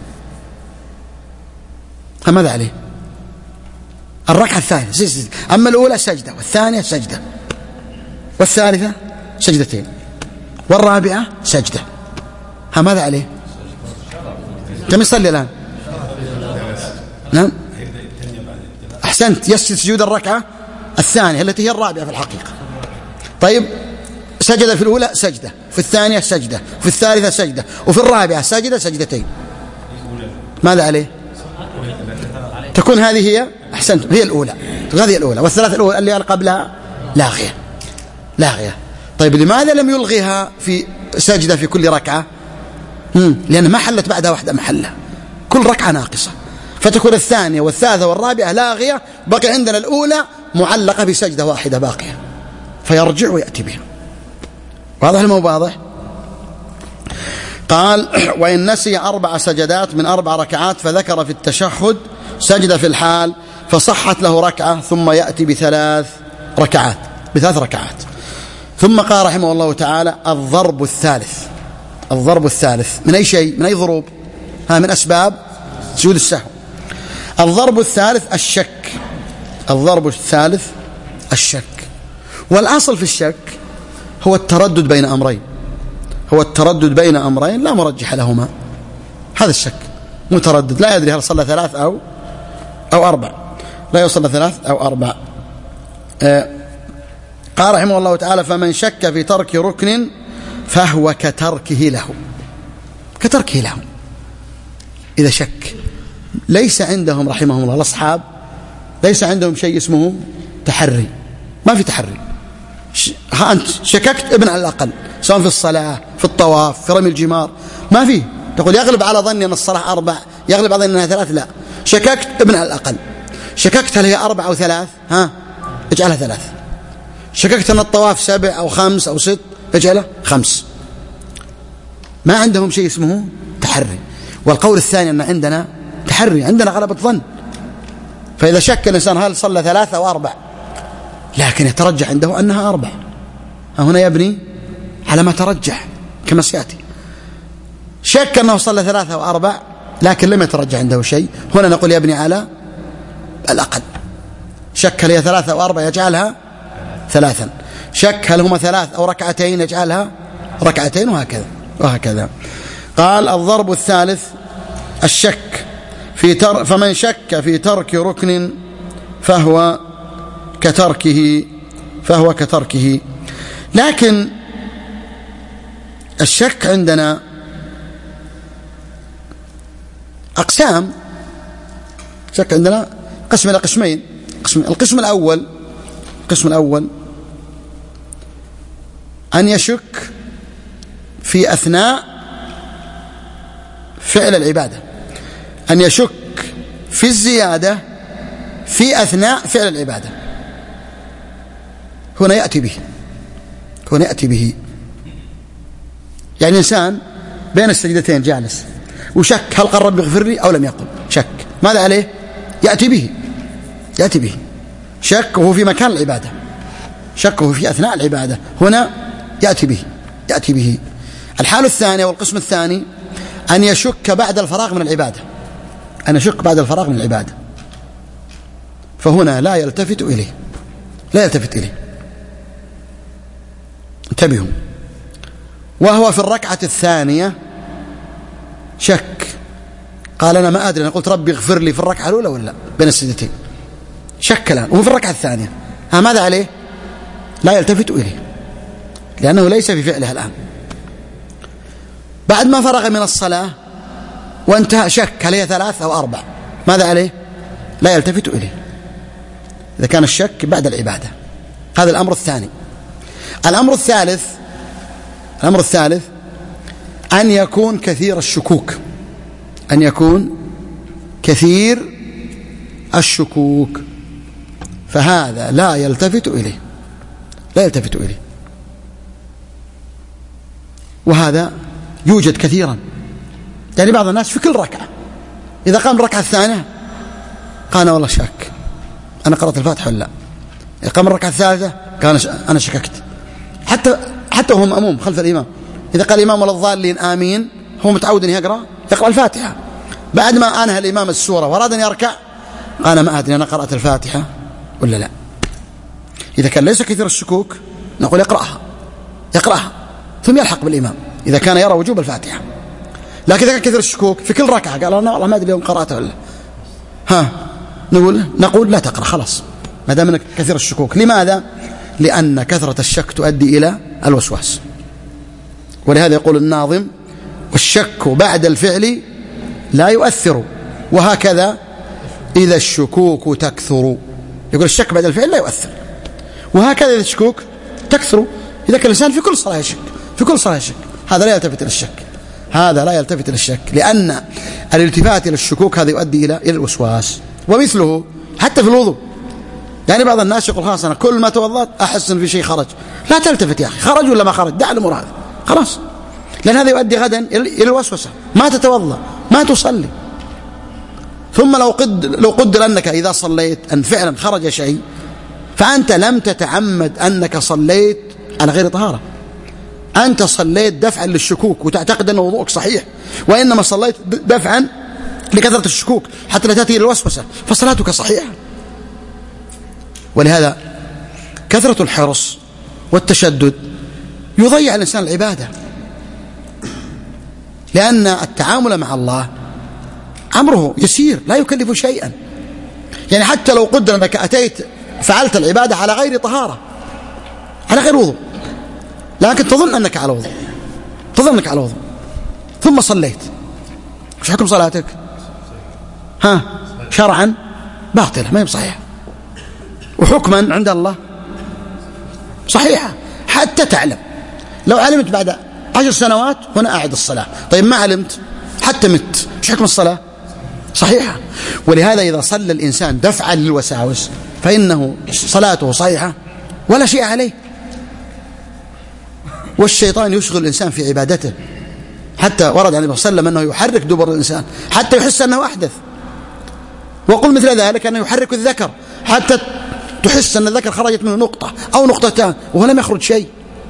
ماذا عليه؟ الركعة الثالثة سجدة، أما الأولى سجدة والثانية سجدة والثالثة سجدتين والرابعة سجدة، ماذا عليه؟ كم يصلي الآن؟ نعم أحسنت، يسجد سجود الركعة الثانية التي هي الرابعة في الحقيقة. طيب سجد في الأولى سجدة، في الثانية سجدة، في الثالثة سجدة، وفي الرابعة سجدة سجدتين، ماذا عليه؟ تكون هذه هي أحسنت هي الأولى، هذه الأولى، والثلاثة الأولى اللي قبلها لاغية. طيب لماذا لم يلغيها في سجدة في كل ركعة؟ لأن ما حلت بعدها واحدة محلة، كل ركعة ناقصة، فتكون الثانية والثالثة والرابعة لاغية، بقي عندنا الأولى معلقة بسجدة واحدة باقية، فيرجع ويأتي بها. واضح المو واضح؟ قال وإن نسي 4 سجدات من 4 ركعات فذكر في التشهد سجد في الحال فصحت له ركعة ثم يأتي ب3 ركعات. ثم قال رحمه الله تعالى الضرب الثالث من أي شيء؟ من أي ضروب؟ من أسباب سجود السهو. الضرب الثالث الشك. والأصل في الشك هو التردد بين أمرين، لا مرجح لهما. هذا الشك متردد، لا يدري هل صلى 3 أو 4، لا يصلى 3 أو 4. قال رحمه الله تعالى فمن شك في ترك ركن فهو كتركه له. إذا شك، ليس عندهم رحمهم الله الأصحاب ليس عندهم شيء اسمه تحري، ما في تحري. أنت شككت ابن على الأقل، سواء في الصلاة، في الطواف، في رمي الجمار، ما في تقول يغلب على ظني أن الصلاة 4، يغلب على ظني أنها 3، لا، شككت ابن على الأقل. شككت هل هي 4 أو 3 اجعلها 3. شككت أن الطواف 7 أو 5 أو 6 اجعلها 5. ما عندهم شيء اسمه تحري. والقول الثاني أن عندنا تحري، عندنا غلبة ظن. فإذا شك الإنسان هل صلى 3 أو 4 لكن يترجح عنده أنها 4، هنا يبني على ما ترجح كما سيأتي. شك أنه صلى 3 أو 4 لكن لم يترجح عنده شيء، هنا نقول يبني على الأقل. شك هل هي 3 أو 4 يجعلها 3، شك هل هما 3 أو 2 يجعلها 2، وهكذا. قال الضرب الثالث الشك فمن شك في ترك ركن فهو كتركه. لكن الشك عندنا أقسام. الشك عندنا قسم إلى قسمين. القسم الأول أن يشك في أثناء فعل العبادة، أن يشك في الزيادة في أثناء فعل العبادة. هنا يأتي به. يعني إنسان بين السجدتين جالس وشك هل قال رب اغفر لي أو لم يقل، شك، ماذا عليه؟ يأتي به. شكه في مكان العبادة، شكه في أثناء العبادة، هنا يأتي به. الحالة الثانية والقسم الثاني أن يشك بعد الفراغ من العبادة، فهنا لا يلتفت إليه. انتبهوا. وهو في الركعة الثانية شك، قال أنا ما أدري، أنا قلت ربي اغفر لي في الركعة الأولى ولا بين السجدتين، شك الآن وهو في الركعة الثانية، ماذا عليه؟ لا يلتفت إليه لأنه ليس في فعلها الآن. بعد ما فرغ من الصلاة وانتهى شك هل هي 3 أو 4، ماذا عليه؟ لا يلتفت إليه إذا كان الشك بعد العبادة. هذا الأمر الثاني. الأمر الثالث أن يكون كثير الشكوك، فهذا لا يلتفت إليه. وهذا يوجد كثيرا. يعني بعض الناس في كل ركعة إذا قام الركعة الثانية قال والله شك أنا قرأت الفاتحة ولا لا، قام الركعة الثالثة قال أنا شككت. حتى وهو مأموم خلف الإمام، إذا قال الإمام ولا الضالين آمين هو متعود أن يقرأ الفاتحة. بعد ما أنهى الإمام السورة وأراد أن يركع قال ما أدري أنا قرأت الفاتحة ولا لا. إذا كان ليس كثير الشكوك نقول يقرأها ثم يلحق بالإمام إذا كان يرى وجوب الفاتحة. لكن إذا كان كثير الشكوك في كل ركعة قال أنا والله ما أدري اليوم قرأتها ولا نقول لا تقرأ خلاص ما دام انك كثير الشكوك. لماذا؟ لأن كثرة الشك تؤدي إلى الوسواس. ولهذا يقول الناظم والشك بعد الفعل لا يؤثر، وهكذا إذا الشكوك تكثر. يقول الشك بعد الفعل لا يؤثر، وهكذا إذا الشكوك تكثر. إذا كان الإنسان في كل صلاة يشك هذا لا يلتفت إلى الشك، لأن الالتفات إلى الشكوك هذا يؤدي إلى الوسواس. ومثله حتى في الوضوء، يعني بعض الناس يقول خلاص أنا كل ما توضأت أحس إن في شيء خرج. لا تلتفت يا أخي، خرج ولا ما خرج، دع الأمور هذه خلاص، لأن هذا يؤدي غدا إلى الوسوسة، ما تتوضأ ما تصلي. ثم لو قدر أنك إذا صليت أن فعلا خرج شيء فأنت لم تتعمد أنك صليت على غير طهارة، أنت صليت دفعا للشكوك وتعتقد أن وضوءك صحيح، وإنما صليت دفعا لكثرة الشكوك حتى لا تأتي إلى الوسوسة، فصلاتك صحيحة. ولهذا كثرة الحرص والتشدد يضيع الإنسان العبادة، لأن التعامل مع الله أمره يسير لا يكلف شيئا. يعني حتى لو قدر أنك أتيت فعلت العبادة على غير طهارة على غير وضوء، لكن تظن أنك على وضوء ثم صليت، وش حكم صلاتك؟ شرعا باطلة ما هي صحيحة، وحكما عند الله صحيحة. حتى تعلم، لو علمت بعد 10 سنوات هنا أعد الصلاة، طيب ما علمت حتى مت، وش حكم الصلاة؟ صحيحة. ولهذا إذا صلى الإنسان دفعا للوساوس فإنه صلاته صحيحة ولا شيء عليه، والشيطان يشغل الإنسان في عبادته حتى ورد عن النبي صلى الله عليه وسلم أنه يحرك دبر الإنسان حتى يحس أنه أحدث، وقل مثل ذلك أنه يحرك الذكر حتى تحس أن الذكر خرجت منه نقطة أو نقطتان وهو لم يخرج شيء،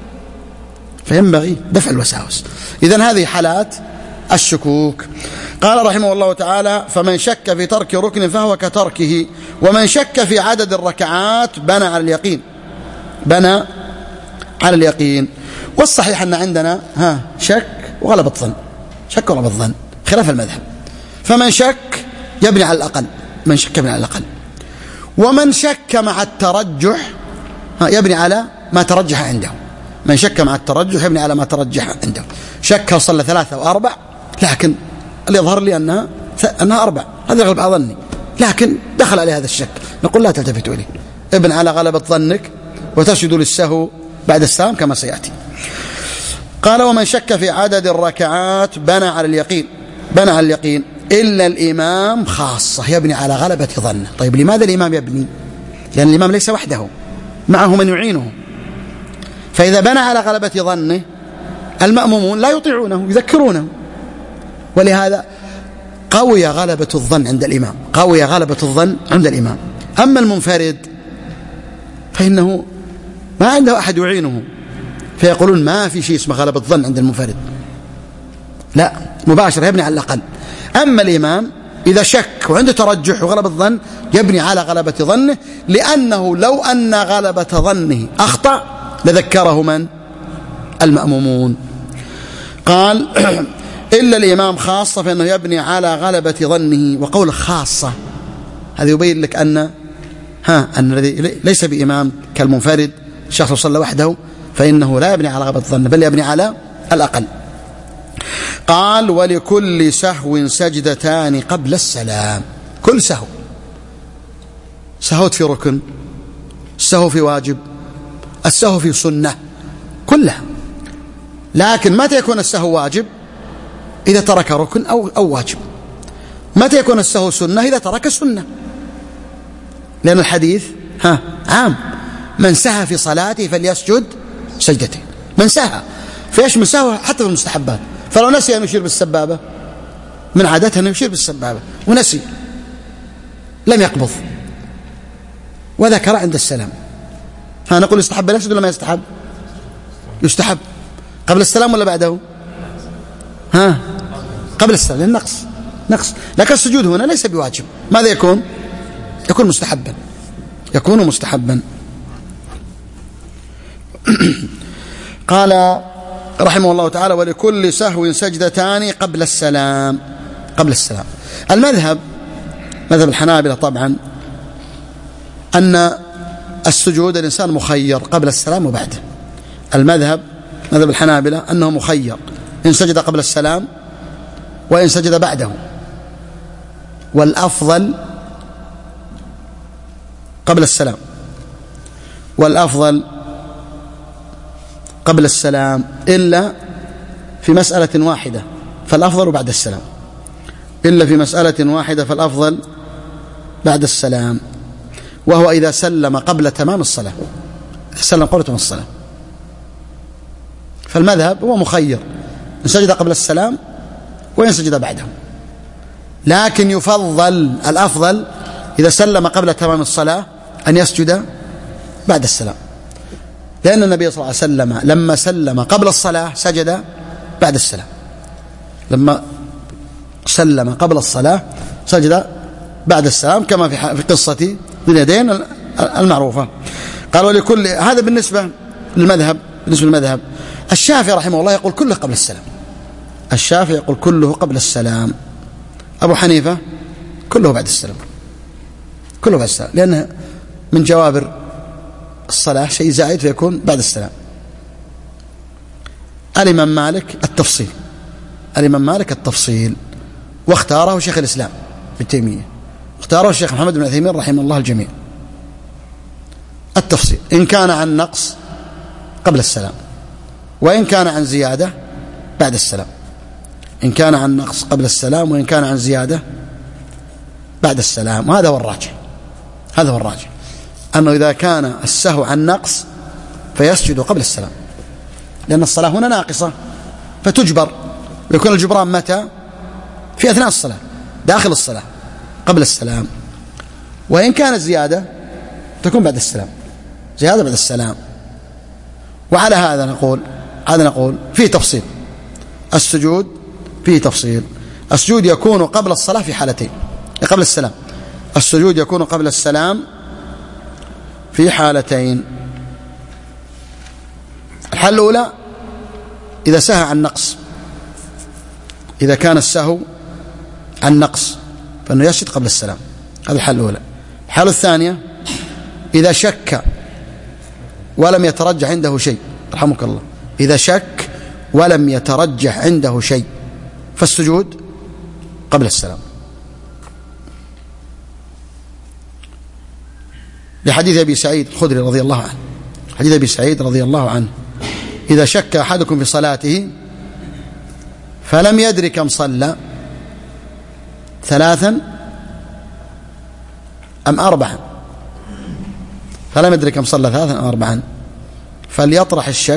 فينبغي دفع الوساوس. إذن هذه حالات الشكوك. قال رحمه الله تعالى: فمن شك في ترك ركن فهو كتركه، ومن شك في عدد الركعات بنى على اليقين، بنى على اليقين. والصحيح أن عندنا شك وغلبة ظن، شك وغلبة ظن خلاف المذهب. فمن شك يبني على الأقل، من شك يبني على الأقل، ومن شك مع الترجح يبني على ما ترجح عنده. من شك مع الترجح يبني على ما ترجح عنده. شك صلى 3 أو 4، لكن اللي يظهر لي أنها 4، هذا غلب ظني، لكن دخل عليه هذا الشك، نقول لا تلتفت إليه، ابن على غلبة ظنك وتسجد للسهو بعد السلام كما سيأتي. قال: ومن شك في عدد الركعات بنى على اليقين، بنى على اليقين إلا الإمام خاصة يبني على غلبة ظنه. طيب لماذا الإمام يبني؟ لأن الإمام ليس وحده، معه من يعينه، فإذا بنى على غلبة ظنه المأمومون لا يطيعونه يذكرونه، ولهذا قوي غلبة الظن عند الإمام، قوي غلبة الظن عند الإمام. أما المنفرد فإنه ما عنده أحد يعينه، فيقولون ما في شيء اسمه غلبة الظن عند المنفرد، لا، مباشرة يبني على الأقل. أما الإمام إذا شك وعنده ترجح وغلبة الظن يبني على غلبة ظنه، لأنه لو أن غلبة ظنه أخطأ لذكره من؟ المأمومون. قال: إلا الإمام خاصة فإنه يبني على غلبة ظنه. وقول خاصة هذا يبين لك أن الذي ليس بإمام كالمنفرد، شخص صلى وحده، فإنه لا يبني على غلبة ظنه بل يبني على الأقل. قال: ولكل سهو سجدتان قبل السلام. كل سهو، سهوت في ركن، السهو في واجب، السهو في سنة، كلها. لكن متى يكون السهو واجب؟ إذا ترك ركن أو واجب. متى يكون السهو سنة؟ إذا ترك سنة، لأن الحديث عام: من سهى في صلاته فليسجد سجدتين. من سهى فيش من سهو حتى في المستحبات، فلو نسي أن يشير بالسبابة، من عادته أن يشير بالسبابة ونسي لم يقبض وذكر عند السلام، نقول يستحب لا يسجد ولا ما يستحب؟ يستحب. قبل السلام ولا بعده؟ قبل السلام، للنقص، نقص. لكن السجود هنا ليس بواجب، ماذا يكون؟ يكون مستحبا، يكون مستحبا. قال رحمه الله تعالى: ولكل سهو سجدتان قبل السلام، قبل السلام. المذهب، مذهب الحنابلة طبعا، أن السجود الإنسان مخير قبل السلام وبعده. المذهب مذهب الحنابلة أنه مخير، إن سجد قبل السلام وإن سجد بعده، والأفضل قبل السلام، والأفضل قبل السلام، إلا في مسألة واحدة فالأفضل بعد السلام، إلا في مسألة واحدة فالأفضل بعد السلام، وهو إذا سلم قبل تمام الصلاة، إذا سلم قبل تمام الصلاة. فالمذهب هو مخير، إن سجد قبل السلام وإن سجد بعده، لكن يفضل الأفضل إذا سلم قبل تمام الصلاة أن يسجد بعد السلام، لأن النبي صلى الله عليه وسلم لما سلم قبل الصلاة سجد بعد السلام، لما سلم قبل الصلاة سجد بعد السلام، كما في قصة ذي اليدين المعروفة. قال: ولكل، هذا بالنسبة للمذهب. بالنسبة للمذهب الشافعي رحمه الله يقول كله قبل السلام، الشافعي يقول كله قبل السلام، أبو حنيفة كله بعد السلام، كله بعد السلام، لأنه من جوابر الصلاة شيء زائد فيكون بعد السلام. الإمام مالك التفصيل، الإمام مالك التفصيل، واختاره شيخ الإسلام ابن تيمية، اختاره الشيخ محمد بن عثيمين رحمه الله الجميع. التفصيل إن كان عن نقص قبل السلام، وإن كان عن زيادة بعد السلام، إن كان عن نقص قبل السلام وإن كان عن زيادة بعد السلام. وهذا هو الراجح، هذا هو الراجح، أنه إذا كان السهو عن نقص فيسجد قبل السلام، لأن الصلاة هنا ناقصة فتجبر ويكون الجبران متى؟ في أثناء الصلاة، داخل الصلاة قبل السلام. وإن كانت زيادة تكون بعد السلام، زيادة بعد السلام. وعلى هذا نقول فيه تفصيل، السجود فيه تفصيل. السجود يكون قبل الصلاة في حالتين، قبل السلام. السجود يكون قبل السلام في حالتين. الحالة الأولى إذا سهى عن نقص، إذا كان السهو عن نقص فإنه يسجد قبل السلام، هذه الحالة الأولى. الحالة الثانية إذا شك ولم يترجح عنده شيء، رحمك الله، إذا شك ولم يترجح عنده شيء فالسجود قبل السلام، لحديث أبي سعيد الخدري رضي الله عنه. حديث أبي سعيد رضي الله عنه: إذا شك أحدكم في صلاته فلم يدري كم صلى، 3 أم 4، فلم يدري كم صلى 3 أم 4، فليطرح الشك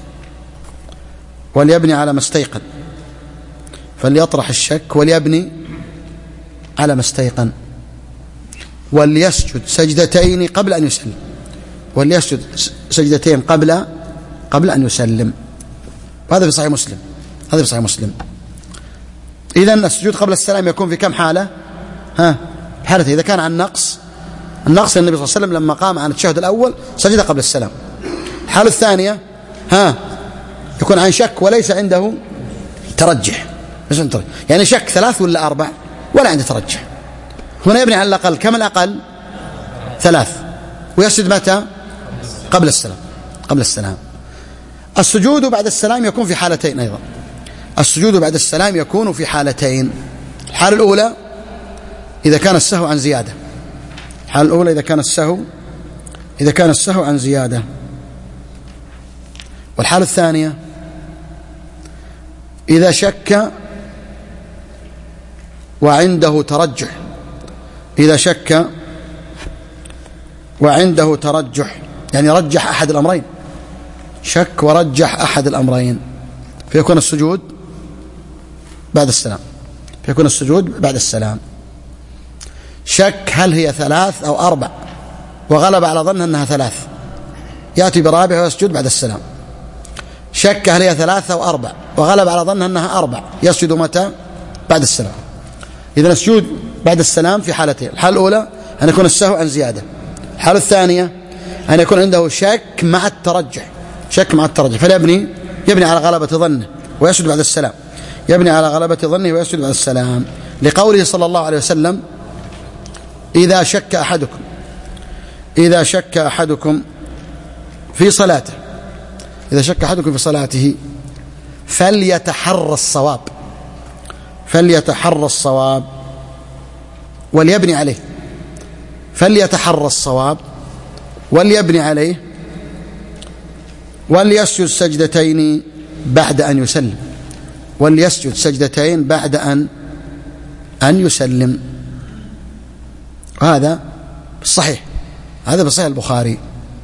وليبني على ما استيقن. فليطرح الشك وليبني على ما استيقن، وليسجد سجدتين قبل أن يسلم، وليسجد سجدتين قبل أن يسلم. وهذا في صحيح مسلم، هذا في صحيح مسلم. إذن السجود قبل السلام يكون في كم حالة؟ حالته إذا كان عن نقص، النقص النبي صلى الله عليه وسلم لما قام عن التشهد الأول سجد قبل السلام. الحالة الثانية يكون عن شك وليس عنده ترجح، يعني شك 3 ولا 4 ولا عنده ترجح، هنا يبني على الأقل. كم الأقل؟ 3، ويسجد متى؟ قبل السلام، قبل السلام. السجود بعد السلام يكون في حالتين أيضا، السجود بعد السلام يكون في حالتين. الحالة الأولى إذا كان السهو عن زيادة، الحالة الأولى إذا كان السهو عن زيادة. والحالة الثانية إذا شك وعنده ترجح، إذا شك وعنده ترجح يعني رجح أحد الأمرين، شك ورجح أحد الأمرين، فيكون السجود بعد السلام، فيكون السجود بعد السلام. شك هل هي 3 أو 4 وغلب على ظنه أنها 3، يأتي برابع ويسجد بعد السلام. شك هل هي 3 أو 4 وغلب على ظنه أنها 4، يسجد متى؟ بعد السلام. إذن السجود بعد السلام في حالتين، الحالة الأولى أن يكون السهو عن زيادة، الحالة الثانية أن يكون عنده شك مع الترجح، شك مع الترجح، فليبني على غلبة ظنه ويسجد بعد السلام، يبني على غلبة ظنه ويسجد بعد السلام، لقوله صلى الله عليه وسلم: إذا شك أحدكم في صلاته، إذا شك أحدكم في صلاته فليتحرى الصواب وليبني عليه، فليتحرى الصواب وليبني عليه، وليسجد سجدتين بعد أن يسلم، وليسجد سجدتين بعد أن يسلم. هذا صحيح، هذا بصحيح البخاري.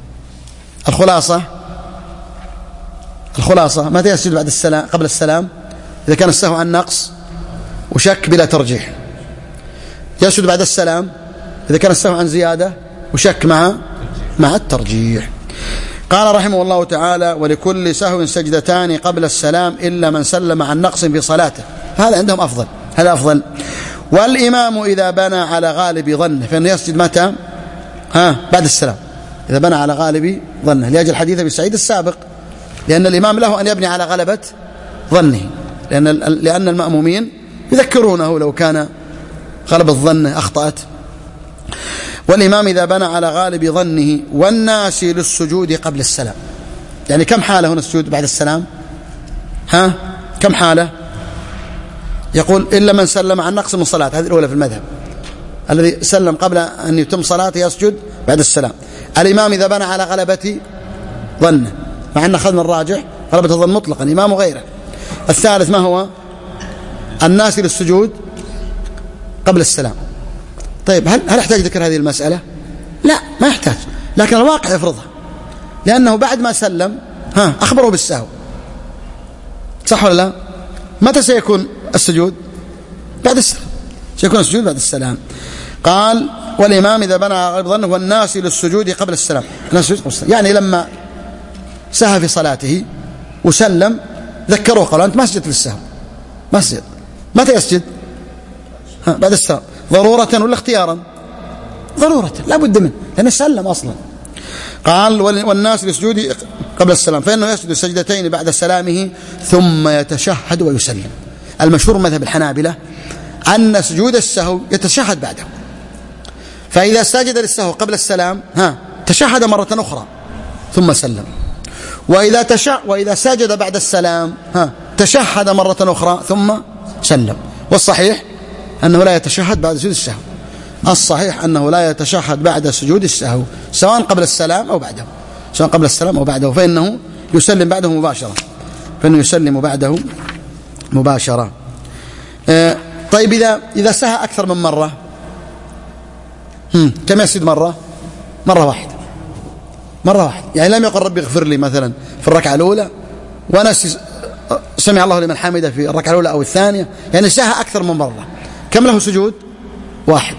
الخلاصة متى يسجد بعد السلام؟ قبل السلام إذا كان السهو عن نقص وشك بلا ترجيح. يسجد بعد السلام إذا كان السهو عن زيادة وشك مع الترجيح. قال رحمه الله تعالى: ولكل سهو سجدتان قبل السلام إلا من سلم عن نقص في صلاته. هذا عندهم أفضل، هذا أفضل. والإمام إذا بنى على غالب ظنه فإنه يسجد متى؟ بعد السلام، إذا بنى على غالب ظنه، لأجل حديث أبي سعيد السابق، لأن الإمام له أن يبني على غلبة ظنه، لأن المأمومين يذكرونه لو كان غلبة ظنه أخطأت. والإمام إذا بنى على غالب ظنه والناس للسجود قبل السلام. يعني كم حالة هنا السجود بعد السلام؟ كم حالة؟ يقول: إلا من سلم عن نقص من صلاة، هذه الأولى في المذهب، الذي سلم قبل أن يتم صلاته يسجد بعد السلام. الإمام إذا بنى على غلبة ظنه، مع أن أخذنا الراجح غلبة الظن مطلقا، إمام وغيره. الثالث ما هو؟ الناس للسجود قبل السلام. طيب هل يحتاج ذكر هذه المسألة؟ لا، ما يحتاج، لكن الواقع يفرضها، لأنه بعد ما سلم أخبره بالسهو، صح ولا لا؟ متى سيكون السجود؟ بعد السلام، سيكون السجود بعد السلام. قال والإمام إذا بنى غير ظنه والناس للسجود قبل السلام، يعني لما سهى في صلاته وسلم ذكروه قالوا أنت ما سجدت للسهو، ما سجد. متى يسجد؟ بعد السلام. ضرورة ولا اختيارا؟ ضرورة، لا بد منه لأنه سلم أصلا. قال والناس للسجود قبل السلام، فإنه يسجد سجدتين بعد سلامه ثم يتشهد ويسلم. المشهور مذهب الحنابلة أن سجود السهو يتشهد بعده، فإذا سجد للسهو قبل السلام تشهد مرة أخرى ثم سلم، وإذا سجد بعد السلام تشهد مرة أخرى ثم سلم. والصحيح أنه لا يتشهد بعد سجود السهو، الصحيح أنه لا يتشهد بعد سجود السهو سواء قبل السلام أو بعده، سواء قبل السلام أو بعده، فإنه يسلم بعده مباشرة، فإنه يسلم بعده مباشرة. طيب إذا سهى أكثر من مرة كم يسجد مرة واحدة، مرة واحدة. يعني لم يقل ربي اغفر لي مثلا في الركعة الأولى ونسي سمع الله لمن حمده في الركعة الأولى أو الثانية، يعني سهى أكثر من مرة، كم له سجود؟ واحد.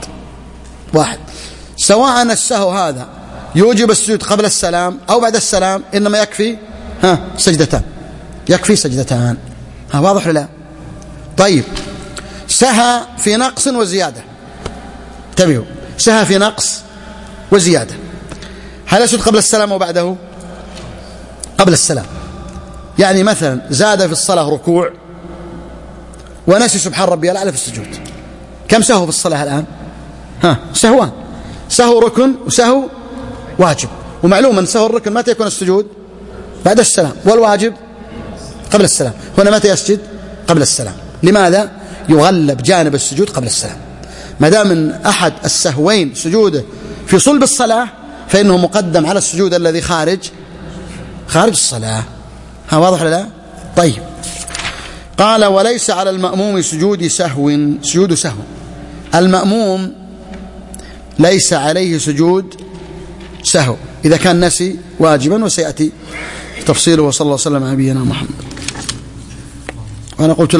سواء السهو هذا يوجب السجود قبل السلام أو بعد السلام، إنما يكفي سجدتان، يكفي سجدتان. واضح ولا لا؟ طيب سهى في نقص وزيادة، انتبهوا، سهى في نقص وزيادة، هل يسجد قبل السلام وبعده؟ قبل السلام. يعني مثلا زاد في الصلاة ركوع ونسي سبحان ربي الأعلى في السجود، كم سهو في الصلاة الآن؟ سهوان، سهو ركن وسهو واجب. ومعلوم أن سهو الركن متى يكون السجود؟ بعد السلام، والواجب قبل السلام. هنا متى يسجد؟ قبل السلام. لماذا؟ يغلب جانب السجود قبل السلام، ما دام من أحد السهوين سجوده في صلب الصلاة فإنه مقدم على السجود الذي خارج الصلاة. واضح ولا لا؟ طيب. قال وليس على المأموم سجود سهو. المأموم ليس عليه سجود سهو إذا كان نسي واجبا، وسيأتي تفصيله. وصلى الله وسلم على نبينا محمد. وأنا قلت